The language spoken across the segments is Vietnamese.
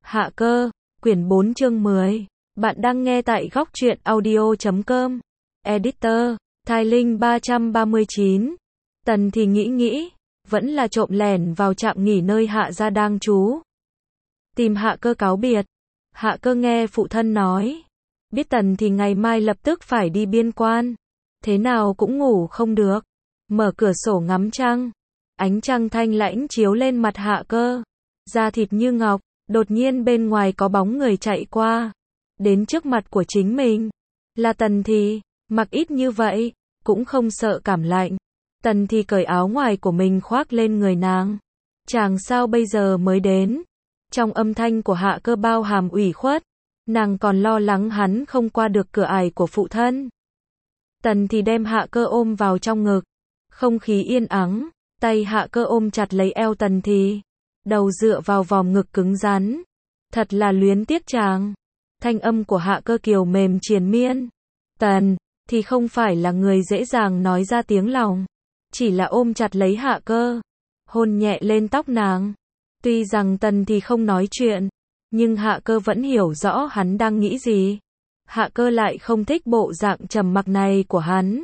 Hạ cơ, quyển 4 chương 10. Bạn đang nghe tại góc truyện audio.com. Editor, Thai Linh 339. Tần thì nghĩ, vẫn là trộm lẻn vào trạm nghỉ nơi Hạ gia đang trú. Tìm Hạ cơ cáo biệt. Hạ cơ nghe phụ thân nói. Biết Tần thì ngày mai lập tức phải đi biên quan. Thế nào cũng ngủ không được. Mở cửa sổ ngắm trăng. Ánh trăng thanh lãnh chiếu lên mặt Hạ cơ. Da thịt như ngọc. Đột nhiên bên ngoài có bóng người chạy qua. Đến trước mặt của chính mình. Là Tần thì, mặc ít như vậy, cũng không sợ cảm lạnh. Tần thì cởi áo ngoài của mình khoác lên người nàng. Chàng sao bây giờ mới đến? Trong âm thanh của Hạ cơ bao hàm ủy khuất. Nàng còn lo lắng hắn không qua được cửa ải của phụ thân. Tần thì đem Hạ cơ ôm vào trong ngực. Không khí yên ắng, tay Hạ cơ ôm chặt lấy eo Tần thì. Đầu dựa vào vòng ngực cứng rắn. Thật là luyến tiếc chàng. Thanh âm của Hạ cơ kiều mềm triền miên. Tần thì không phải là người dễ dàng nói ra tiếng lòng. Chỉ là ôm chặt lấy Hạ cơ. Hôn nhẹ lên tóc nàng. Tuy rằng Tần thì không nói chuyện. Nhưng Hạ cơ vẫn hiểu rõ hắn đang nghĩ gì. Hạ cơ lại không thích bộ dạng trầm mặc này của hắn.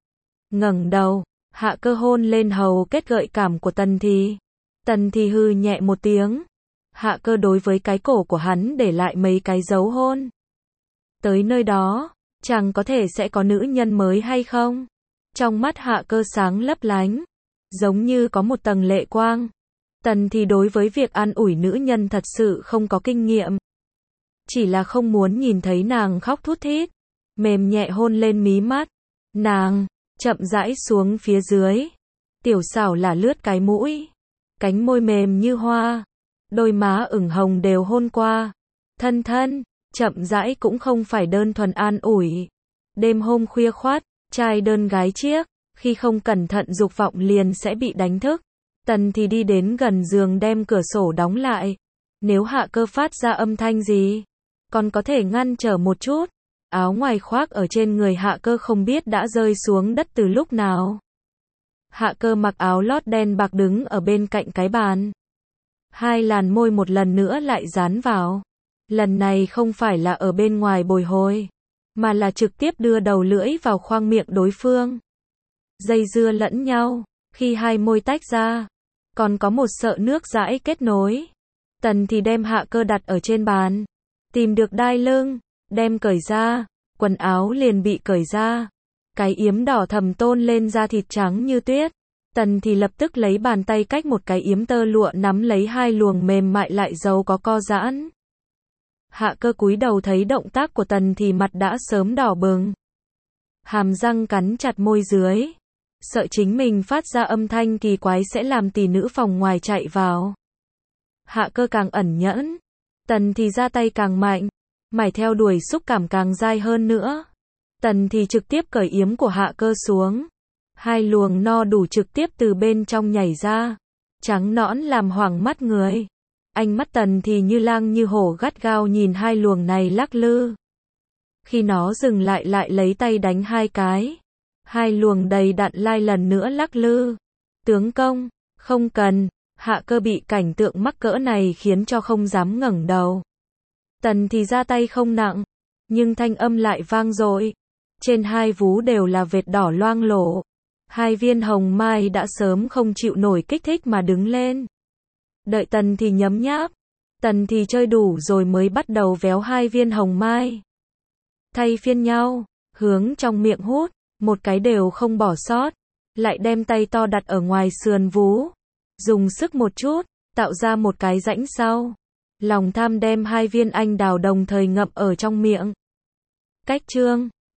Ngẩng đầu. Hạ cơ hôn lên hầu kết gợi cảm của Tần thì. Tần thì hừ nhẹ một tiếng. Hạ cơ đối với cái cổ của hắn để lại mấy cái dấu hôn. Tới nơi đó, chẳng có thể sẽ có nữ nhân mới hay không? Trong mắt Hạ cơ sáng lấp lánh. Giống như có một tầng lệ quang. Tần thì đối với việc an ủi nữ nhân thật sự không có kinh nghiệm. Chỉ là không muốn nhìn thấy nàng khóc thút thít. Mềm nhẹ hôn lên mí mắt. Nàng, chậm rãi xuống phía dưới. Tiểu xảo là lướt cái mũi. Cánh môi mềm như hoa. Đôi má ửng hồng đều hôn qua. Thân thân, chậm rãi cũng không phải đơn thuần an ủi. Đêm hôm khuya khoắt, trai đơn gái chiếc, khi không cẩn thận dục vọng liền sẽ bị đánh thức. Tần thì đi đến gần giường đem cửa sổ đóng lại. Nếu Hạ cơ phát ra âm thanh gì, còn có thể ngăn trở một chút. Áo ngoài khoác ở trên người Hạ cơ không biết đã rơi xuống đất từ lúc nào. Hạ cơ mặc áo lót đen bạc đứng ở bên cạnh cái bàn. Hai làn môi một lần nữa lại dán vào. Lần này không phải là ở bên ngoài bồi hồi, mà là trực tiếp đưa đầu lưỡi vào khoang miệng đối phương. Dây dưa lẫn nhau, khi hai môi tách ra, còn có một sợ nước dãi kết nối. Tần thì đem Hạ cơ đặt ở trên bàn. Tìm được đai lưng, đem cởi ra, quần áo liền bị cởi ra. Cái yếm đỏ thầm tôn lên da thịt trắng như tuyết. Tần thì lập tức lấy bàn tay cách một cái yếm tơ lụa nắm lấy hai luồng mềm mại lại giàu có co giãn. Hạ cơ cúi đầu thấy động tác của Tần thì mặt đã sớm đỏ bừng. Hàm răng cắn chặt môi dưới. Sợ chính mình phát ra âm thanh kỳ quái sẽ làm tỷ nữ phòng ngoài chạy vào. Hạ cơ càng ẩn nhẫn. Tần thì ra tay càng mạnh. Mải theo đuổi xúc cảm càng dai hơn nữa. Tần thì trực tiếp cởi yếm của Hạ cơ xuống. Hai luồng no đủ trực tiếp từ bên trong nhảy ra. Trắng nõn làm hoảng mắt người. Ánh mắt Tần thì như lang như hổ gắt gao nhìn hai luồng này lắc lư. Khi nó dừng lại lại lấy tay đánh hai cái. Hai luồng đầy đặn lai lần nữa lắc lư. Tướng công, không cần. Hạ cơ bị cảnh tượng mắc cỡ này khiến cho không dám ngẩng đầu. Tần thì ra tay không nặng, nhưng thanh âm lại vang dội. Trên hai vú đều là vệt đỏ loang lổ. Hai viên hồng mai đã sớm không chịu nổi kích thích mà đứng lên. Đợi Tần thì nhấm nháp. Tần thì chơi đủ rồi mới bắt đầu véo hai viên hồng mai. Thay phiên nhau, hướng trong miệng hút, một cái đều không bỏ sót. Lại đem tay to đặt ở ngoài sườn vú. Dùng sức một chút, tạo ra một cái rãnh sau. Lòng tham đem hai viên anh đào đồng thời ngậm ở trong miệng. Cách chương